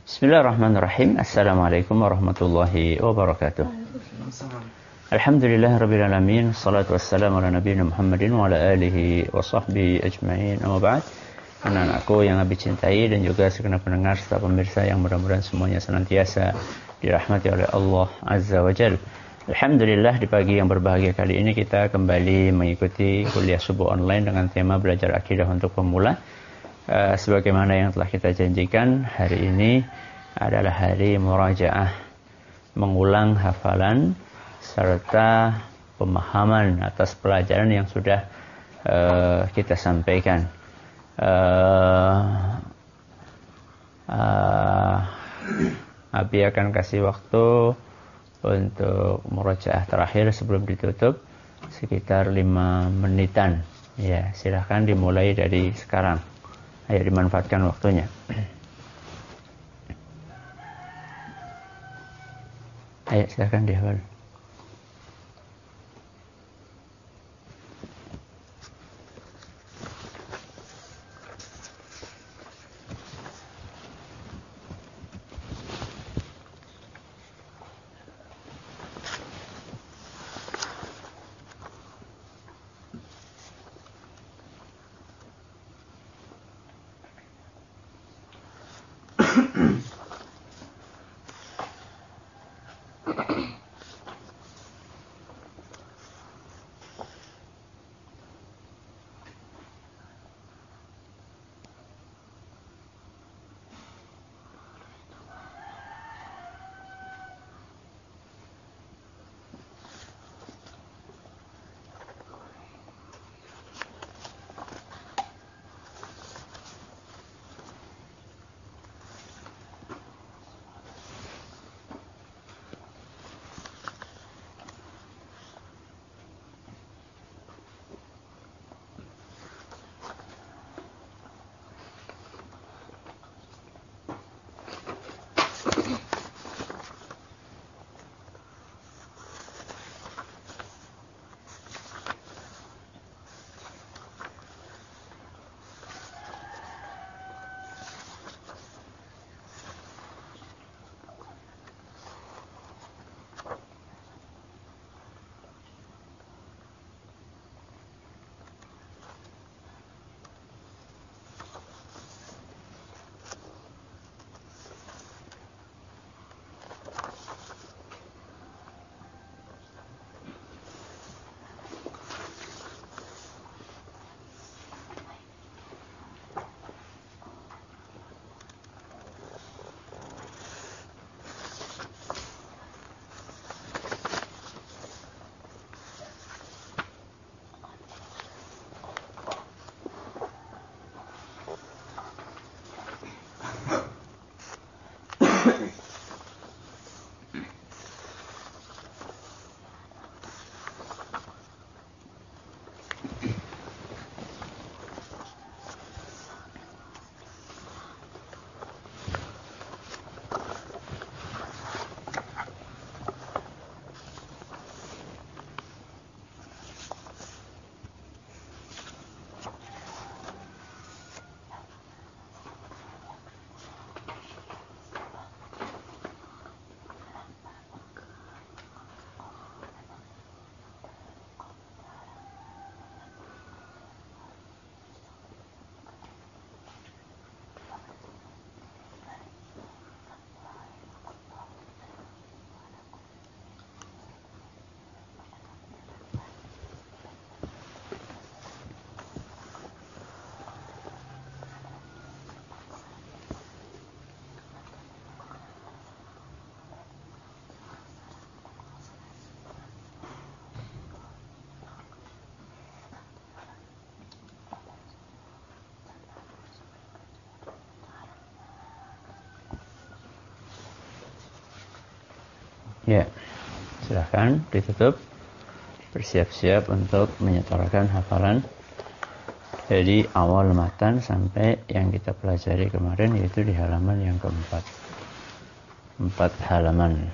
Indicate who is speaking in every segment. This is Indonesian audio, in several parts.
Speaker 1: Bismillahirrahmanirrahim. Assalamualaikum warahmatullahi wabarakatuh. Alhamdulillah rabbil alamin. Wassalatu wassalamu ala nabiyina Muhammadin wa ala alihi wa sahbihi ajma'in. Amma ba'd. Anak-anakku yang Abi cintai dan juga segenap pendengar serta pemirsa yang mudah-mudahan semuanya senantiasa dirahmati oleh Allah Azza wa Jalla. Alhamdulillah di pagi yang berbahagia kali ini kita kembali mengikuti kuliah subuh online dengan tema belajar akidah untuk pemula. Sebagaimana yang telah kita janjikan, hari ini adalah hari murajaah, mengulang hafalan serta pemahaman atas pelajaran yang sudah kita sampaikan. Abi akan kasih waktu untuk murajaah terakhir sebelum ditutup sekitar 5 menitan. Ya, silahkan dimulai dari sekarang. Ayo dimanfaatkan waktunya. Ayo silakan dihafal. Ya, silahkan ditutup. Bersiap-siap untuk menyetorkan hafalan dari awal matan sampai yang kita pelajari kemarin, yaitu di halaman yang keempat. 4 halaman.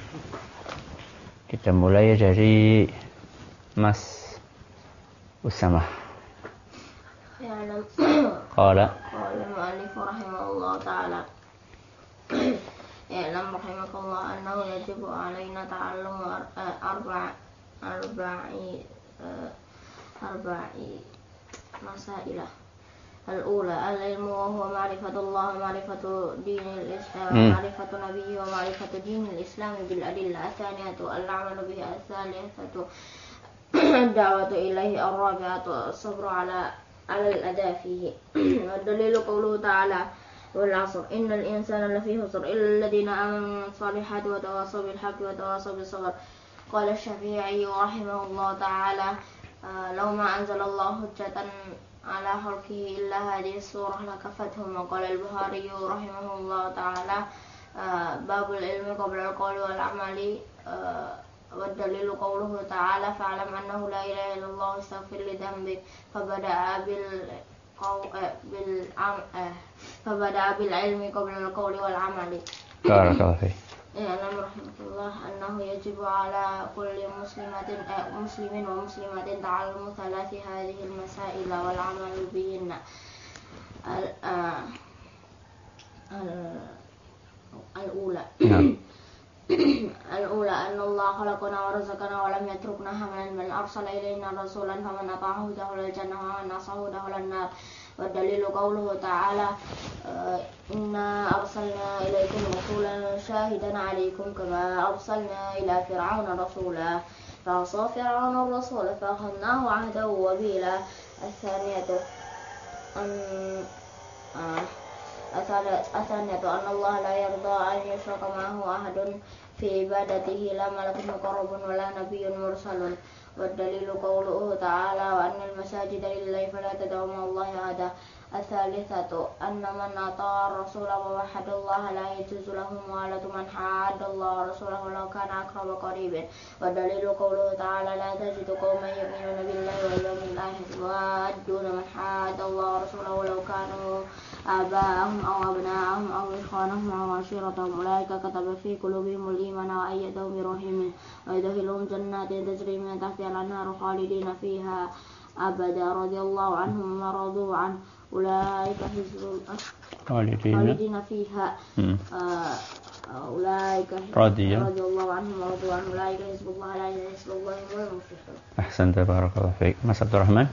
Speaker 1: Kita mulai dari Mas Usamah.
Speaker 2: Ya,
Speaker 1: Qala
Speaker 2: al-mu'allif rahimahullah ta'ala رحمك الله أنه يجب علينا تعلم أربع مسائل. الأولى العلم وهو معرفة الله ومعرفة دين الإسلام ومعرفة نبيه ومعرفة دين الإسلام بالأدلة. الثانية العمل به. الثالثة الدعوة إليه. الرابعة الصبر على الأداء فيه. والدليل قوله تعالى والعصر إن الإنسان لفي خسر إلا الذين آمنوا الصالحات وتواصوا بالحق وتواصوا بالصبر. قال الشافعي رحمه الله تعالى لو ما أنزل الله حجة على خلقه إلا هذه السورة لكفتهم. وقال البخاري رحمه الله تعالى باب العلم قبل القول والعمل. والدليل قوله تعالى فاعلم أنه لا إله إلا الله واستغفر لذنبك. فبدأ بالعلم قبل القول والعمل.
Speaker 1: بارك الله فيك.
Speaker 2: اعلم رحمة الله أنه يجب على كل مسلم ومسلمة تعلم ثلاث هذه المسائل والعمل بهن. الأولى أن الله خلقنا ورزقنا ولم يتركنا هملا بل أرسل إلينا رسولا فمن أطاعه دخل الجنة ومن عصاه دخل النار. والدليل قوله تعالى إنا أرسلنا إليكم رسولا شاهدا عليكم كما أرسلنا إلى فرعون رسولا فعصى فرعون الرسول فأخذناه عهدا وبيلا. الثانية أن الله لا يرضى أن يشرك معه أحد في عبادته لا ملك مقرب ولا نبي مرسل. والدليل قوله تعالى وأن المساجد لله فلا تدعوا مع الله أحدا. الثالثة أن من أطاع الرسول ووحد الله لا يجوز له موالة من حاد الله ورسوله ولو كان أقرب قريب. والدليل قوله تعالى لا تجد قوما يؤمنون بالله واليوم الآخر يوادون من حاد الله ورسوله ولو كانوا آباءهم أو أبناءهم أو إخوانهم أو عشيرتهم أولئك كتب في قلوبهم الإيمان وأيدهم بروح منه ويدخلهم جنات تجري من تحتها الأنهار خالدين فيها أبدا رضي الله عنهم ورضوا عنه أولئك حزب خالدين فيها أولئك رضي الله عنهم ورضوا عنه أولئك حزب الله لا إله إلا الله هم المفلحون.
Speaker 1: أحسنت بارك الله فيك. Mas Abdul Rahman.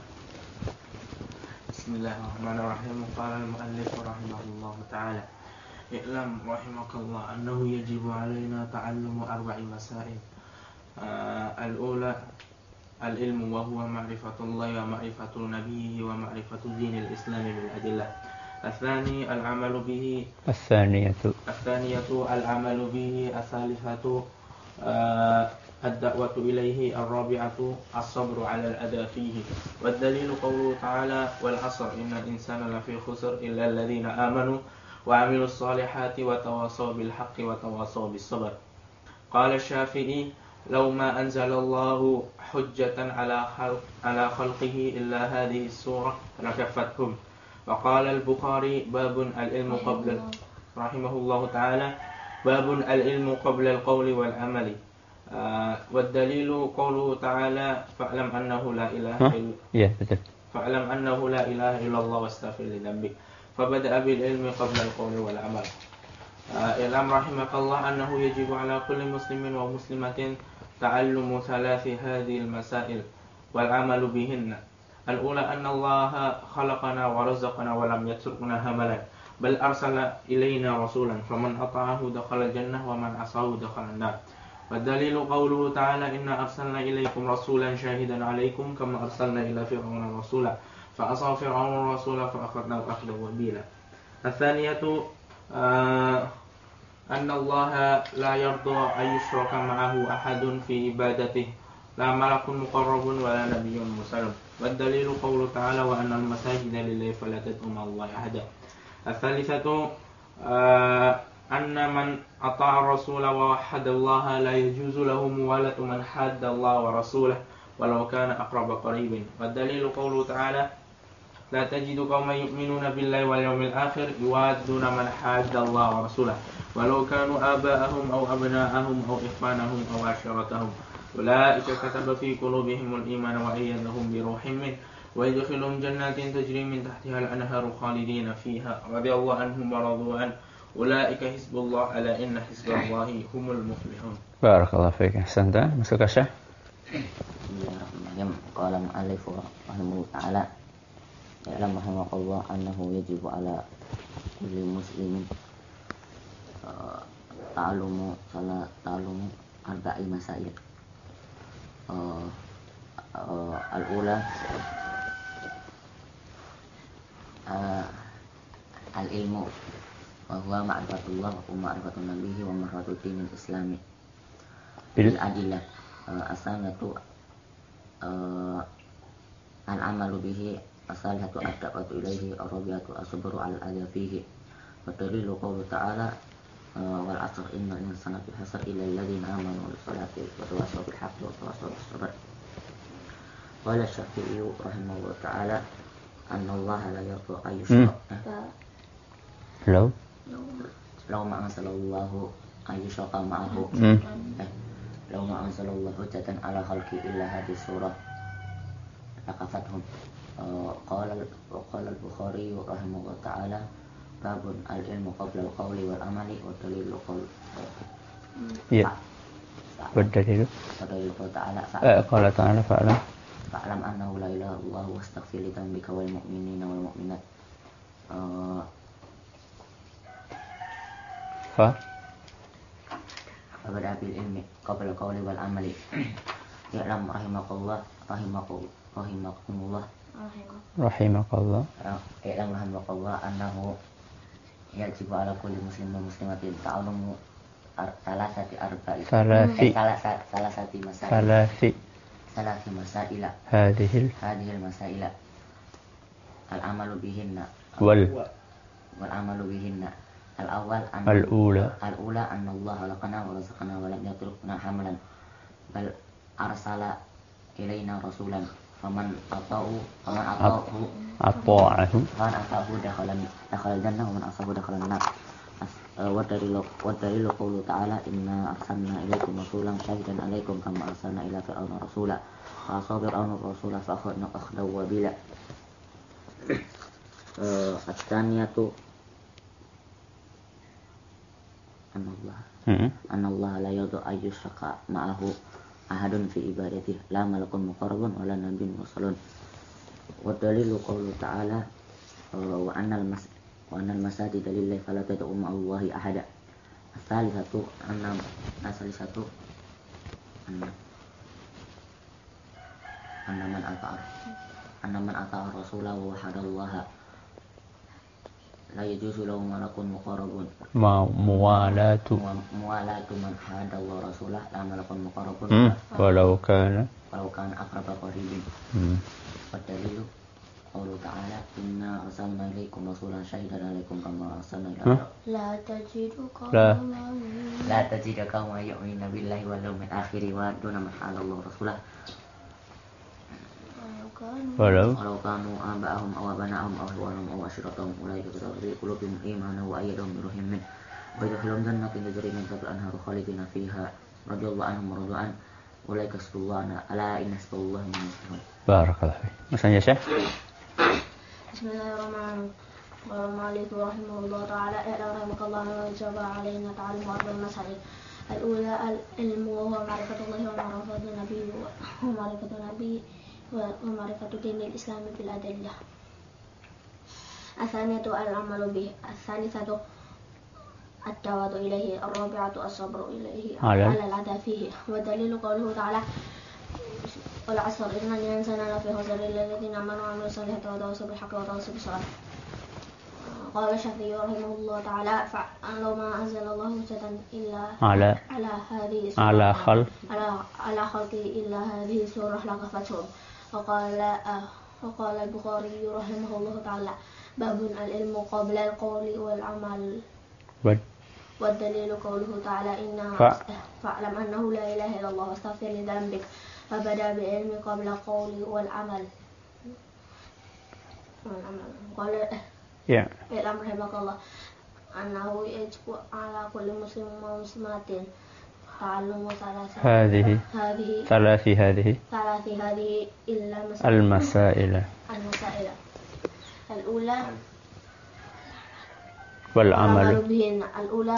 Speaker 3: Bismillahirrahmanirrahim. Qala al-muallif rahimahullah ta'ala i'lam rahimakallah annahu yajibu alaina ta'allumu arba'i masail. Al-ula al-ilmu wa huwa ma'rifatullahi wa ma'rifatu nabiyhi wa ma'rifatu dinil islam bil adillah. الثاني العمل به. الثانية العمل به. الثالثة الدعوة إليه. الرابعة الصبر على الأداء فيه. والدليل قوله تعالى والعصر إن الإنسان لفي خسر إلا الذين آمنوا وعملوا الصالحات وتواصوا بالحق وتواصوا بالصبر. قال الشافعي لو ما أنزل الله حجة على خلقه إلا هذه السورة لكفتهم. وقال البخاري باب العلم قبل رحمه الله تعالى باب العلم قبل القول والعمل. والدليل قوله تعالى فاعلم أنه لا إله إلا الله واستغفر لذنبك. فبدأ بالعلم قبل القول والعمل. اعلم رحمك الله أنه يجب على كل مسلم ومسلمة تعلم ثلاث هذه المسائل والعمل بهن. الأولى أن الله خلقنا ورزقنا ولم يتركنا هملا بل أرسل إلينا رسولا فمن أطاعه دخل الجنة ومن عصاه دخل النار. والدليل قوله تعالى إنا أرسلنا إليكم رسولا شاهدا عليكم كما أرسلنا إلى فرعون رسولا فعصى فرعون الرسول فأخذناه أخذا وبيلا. الثانية أن الله لا يرضى أن يشرك معه أحد في عبادته لا ملك مقرب ولا نبي مرسل. والدليل قوله تعالى وأن المساجد لله فلا تدعوا مع الله أحدا. الثالثة أن من أطاع الرسول ووحد الله لا يجوز له موالاة من حاد الله ورسوله ولو كان أقرب قريب. والدليل قوله تعالى لا تجد قوما يؤمنون بالله واليوم الآخر يوادون من حاد الله ورسوله ولو كانوا آباءهم أو أبناءهم أو إخوانهم أو عشيرتهم أولئك كتب في قلوبهم الإيمان وأيدهم بروح منه ويدخلهم جنات تجري من تحتها الأنهار خالدين فيها رضي الله عنهم ورضوا عنه Ulaika hizbullah ala inna hizballahi humul muflihun.
Speaker 1: Barakallahu fiik. Ahsanta. Masuk ke Syekh.
Speaker 4: Bismillahirrahmanirrahim. Qala al-mu'allif rahimahullah ta'ala. Ya'lam rahimakallah annahu yajibu ala kulli muslimin ta'alumu arba'i masail. Al-ula al-ilmu wa huwa ma'rifatullah wa ma'rifatun nabiyhi wa ma'rifatud dinil islami bil adillah. As-sanatu al-amalu bihi, as-salihatu ad-da'watu ilaihi, ar-rabi'atu as-sabru 'ala al-adha fihi. Wa dalilu qawlu ta'ala wal 'asr innal insana fi khusr illa alladziina aamanu wa salatu wa tawassaw bil haqqi wa tawassaw bis sabr. Qala Syafi'i rahimahullah ta'ala anna Allah la yarda ayyushraka law ma anzalallahu ayyushraka ma'ahu law ma anzalallahu hujjatan ala khalqi illa hadhihi surah lakafathum. Qala al-Bukhari rahimahullah ta'ala babun al-ilmu qabla al-qawli wal amali wa dalilu qawl.
Speaker 1: Ya. Berdalilu.
Speaker 4: Dalilu ta'ala
Speaker 1: Qala ta'ala
Speaker 4: fa'lam annahu la ilaha illallah wastaghfir li dhanbika wal mu'minina wal mu'minat. Fabada bil ilmi qabla qawli wal amali. Ya'lam rahimakumullah. Ya'lam rahimakumullah annahu yajibu ala kulli muslimin wa muslimatin ta'alumu salasati masaila hadhil masaila al-amalu bihinna wal amalu bihinna. Al-ula anna Allah khalaqana wa razaqana wa lam yatrukna hamlan bal arsala ilaina rasulan faman ata'ahu dakhala jannah wa man asahu dakhala nar. Wa dalilu qawlu ta'ala inna arsalna ilaikum rasulan syahidan alaikum kama arsalna ila fir'auna rasula fa asaba fir'auna rasula fa akhadna akhdaw wabila. At-taniyatu anna Allah la yadhu ayyushraka ma'ahu ahadun fi ibadatihi la malakun muqarrabun wa la nabiyyun mursalun. Wa dalilu qawlu ta'ala wa annal masajida lillahi fala tad'u ma'allahi ahada. As-salisatu anna man ata'a rasulahu wa hadallaha la yajuzu lahu malakun muqarrabun
Speaker 1: muwalatu
Speaker 4: man hadallahu rasulah la malakun muqarrabun
Speaker 1: walau kana
Speaker 4: aqraba qaribin. Wa dalilu qawlu ta'ala inna arsalna ilaikum rasulan syahidan alaikum kama arsalna ila
Speaker 2: La tajidu
Speaker 4: qauman yu'minuna billahi wal yawmil akhir wa duna man hadallahu rasulah walau kanu aba'ahum aw abana'ahum aw ikhwanahum aw ashiratahum ulaika katabu fi qulubihim imanan wa ayyadahum bi ruhin min wa yadkhuluna jannatin tajri min tahtiha al-anharu khalidina fiha radhiyallahu anhum wa radu an ulaika hizbullahi ala inna hizballahi humul muflihun.
Speaker 1: Barakallahu fiik. Masanya Syekh.
Speaker 2: Bismillahirrahmanirrahim. Wa rahimahullah ta'ala rahimakallah wa jaba alaina ta'alim arba masail. Al-ula al-ilmu wa huwa ma'rifatullahi wa ma'rifatun nabiyyi wa ma'rifatu dinil islami bil adillah. As-saniyatu al-amalu bihi. As-salisatu ad-da'watu ilaihi. Ar-rabi'atu as-sabru ilaihi ala al-adha fihi. Wa dalilu qawluhu ta'ala wal 'asr innal insana lafi khusr illa alladziina aamanu wa 'amilus solihati wa tawassaw bil haqqi wa tawassaw bis sabr. Qala Syafi'i rahimahullah ta'ala fa'law ma anzalallahu hujjatan illa ala hadhihi ala khalqi illa hadhihi surah lakafathum. وقال البخاري رحمه الله تعالى باب العلم قبل القول والعمل والدليل قوله تعالى فاعلم أنه لا إله إلا الله واستغفر لذنبك فبدأ بالعلم قبل القول والعمل. قال اعلم رحمك الله أنه يجب على كل مسلم ومسلمة تعلم هذه إلا المسائل الأولى
Speaker 1: wal amalu
Speaker 2: bihi al-ula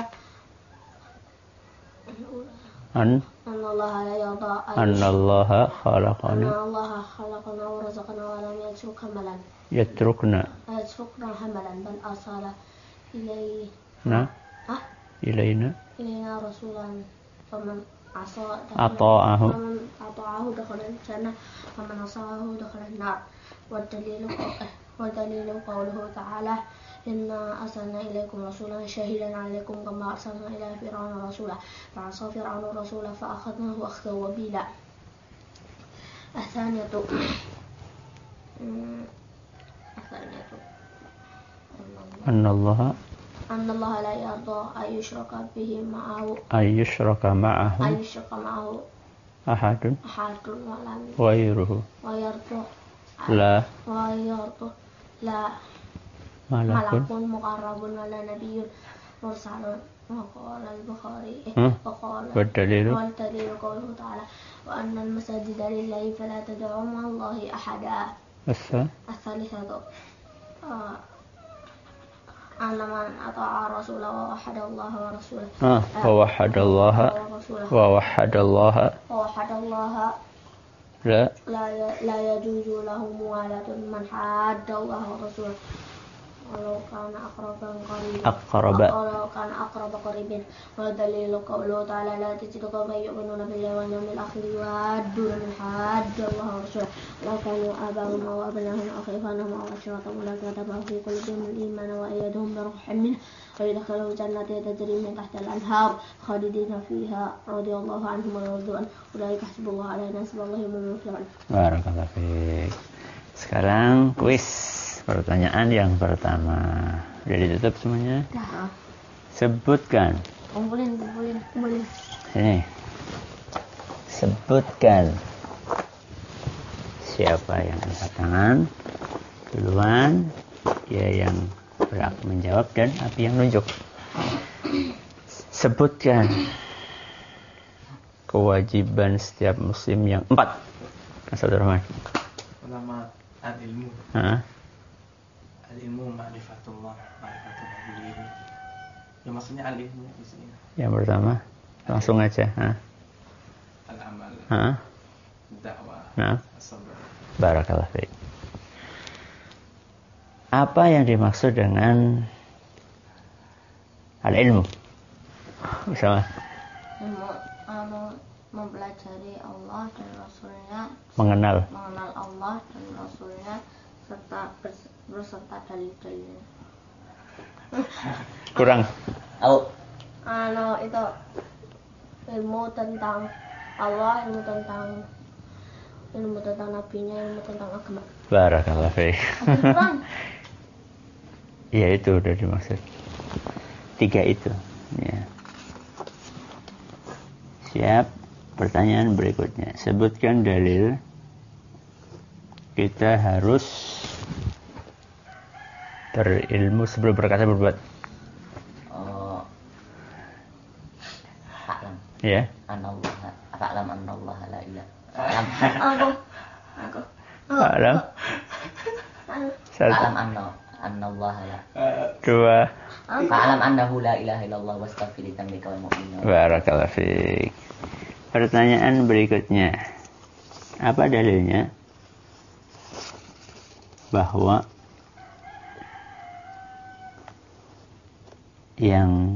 Speaker 1: an
Speaker 2: Allah la yarda
Speaker 1: annallaha khalaqana
Speaker 2: Allah khalaqana wa razaqana wa lam
Speaker 1: yatrukna
Speaker 2: hamalan bal arsala
Speaker 1: na ilaina
Speaker 2: rasulan faman
Speaker 1: ata'ahu
Speaker 2: dakhala al-jannah faman asahu dakhala an-nar wa dalilu qawluhu ta'ala inna arsalna ilaikum rasulan shahidan 'alaikum kama arsalna ila fir'auna rasula fa'asa fir'aunu rasula fa akhadnahu akhdan wabila. Athaniyatu
Speaker 1: annallaha
Speaker 2: la yarda ayyushraka bihi ma'ahu
Speaker 1: ahadun
Speaker 2: wa lam
Speaker 1: ghairuhu
Speaker 2: la
Speaker 1: malakun
Speaker 2: muqarrabun wala nabiyyun mursalun wa qala al-Bukhari
Speaker 1: wa dalilu
Speaker 2: qawluhu ta'ala wa anna al-masajida lillahi fala tad'u ma'a Allahi ahada. As-salisatu anna man ata'a rasulahu wa wahhada Allah wa rasulahu
Speaker 1: wa wahhada Allah la
Speaker 2: yajuzu lahu muwalatun man hadda Allah wa rasulahu walau kana aqraba qaribin wa dalilu qawluhu ta'ala la tajidu qawman yu'minuna billahi wal yawmil akhir yuwadduna man hadda Allah wa rasulahu walau kanu abahum aw abna'ahum aw ikhwanahum aw ashiratahum ulaika katabahu fi qulubihim al-iman wa ayyadahum bi ruhin minhu wa yadkhiluhum jannatin tajri min tahtiha al-anhar khalidina fiha radiyallahu anhum wa radu an ulaika hasbullaha ala nasbillahi min muflihun.
Speaker 1: Barakallahu fiik. Sekarang kuis. Pertanyaan yang pertama. Sudah ditutup semuanya?
Speaker 2: Dah.
Speaker 1: Sebutkan.
Speaker 2: Kumpulin.
Speaker 1: Sini. Sebutkan siapa yang angkat tangan duluan, dia yang berhak menjawab dan Abi yang nunjuk. Sebutkan kewajiban setiap muslim yang 4. Mas Abdurrahman.
Speaker 3: Pertama, al-ilmu. Al-ilmu ma'rifatullah, ma'rifatul nabi. Ya maksudnya al-ilmu di sini.
Speaker 1: Yang pertama, langsung aja.
Speaker 3: Al-amal. Dakwah. As-sabr.
Speaker 1: Barakallahu fiik. Apa yang dimaksud dengan al-ilmu? Bersama.
Speaker 2: Mempelajari Allah dan Rasulnya.
Speaker 1: Mengenal
Speaker 2: Allah dan Rasulnya serta berserta dalil-dalilnya.
Speaker 1: Kurang.
Speaker 2: Itu ilmu tentang Allah, ilmu tentang nabinya, ilmu tentang agama.
Speaker 1: Barakallahu fiik. Iya, itu udah dimaksud. 3 itu. Ya. Siap. Pertanyaan berikutnya. Sebutkan dalil kita harus berilmu sebelum berkata berbuat.
Speaker 4: Fa'lam.
Speaker 1: Ya.
Speaker 4: Fa'lam annallaha la ilaha.
Speaker 2: Aku.
Speaker 1: Fa'lam.
Speaker 4: Fa'lam annallaha la.
Speaker 1: 2.
Speaker 4: Fa'lam annahu la ilaha illallah wastaghfir li dzambika wal mu'minin.
Speaker 1: Barakallahu fiik. Pertanyaan berikutnya. Apa dalilnya bahwa yang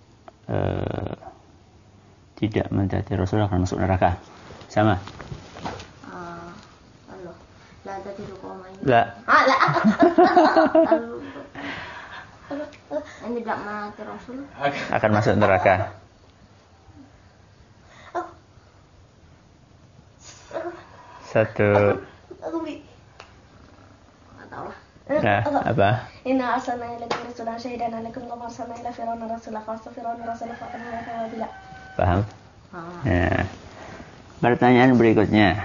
Speaker 1: tidak mentaati Rasul akan masuk neraka? Sama?
Speaker 2: La tadiru qawman.
Speaker 1: La.
Speaker 2: Yang tidak mentaati Rasul
Speaker 1: akan masuk neraka. Satu. Nah, apa?
Speaker 2: Inna arsalna ilaikum rasulan syahidan 'alaikum kama arsalna ila fir'auna rasulan fa fir'auna rasulan fa qala.
Speaker 1: Paham? Ya. Pertanyaan berikutnya.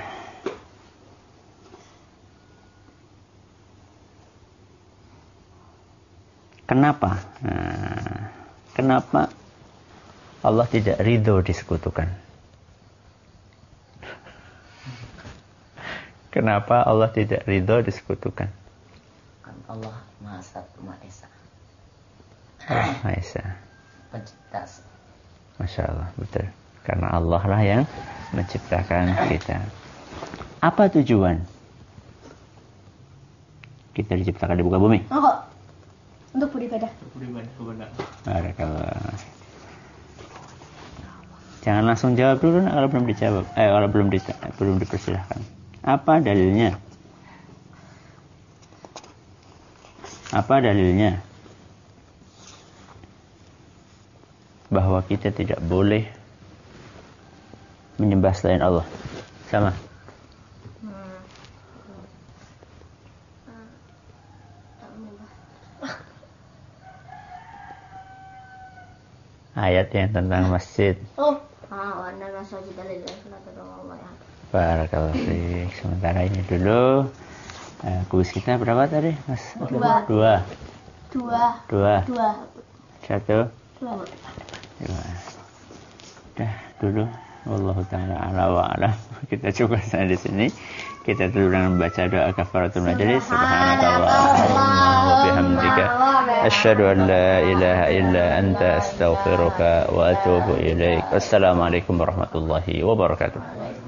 Speaker 1: Kenapa? Kenapa Allah tidak ridho disekutukan? Kenapa Allah tidak ridho disekutukan?
Speaker 4: Kan Allah Maha Satu Maha Esa.
Speaker 1: Maisa.
Speaker 4: Pencipta.
Speaker 1: Masya Allah, betul. Karena Allah lah yang menciptakan kita. Apa tujuan kita diciptakan di muka bumi?
Speaker 2: Untuk beribadah.
Speaker 3: Beribadah.
Speaker 1: Barakallah. Jangan langsung jawab dulu kalau belum dijawab. Kalau belum dipersilahkan. Apa dalilnya? Apa dalilnya bahwa kita tidak boleh menyembah selain Allah? Sama. Ayat yang tentang masjid. Barakallahu fiik. Sementara ini dulu. Kuis kita berapa tadi, Mas? Dua. Satu. Dua. Dah dulu. Wallahu ta'ala ala wa alam. Kita coba sampai di sini. Kita dulu dengan membaca doa kafaratul majelis. Subhanakallahumma wa bihamdika asyhadu an la ilaha illa anta astaghfiruka wa atubu ilaik. Wassalamualaikum warahmatullahi wabarakatuh.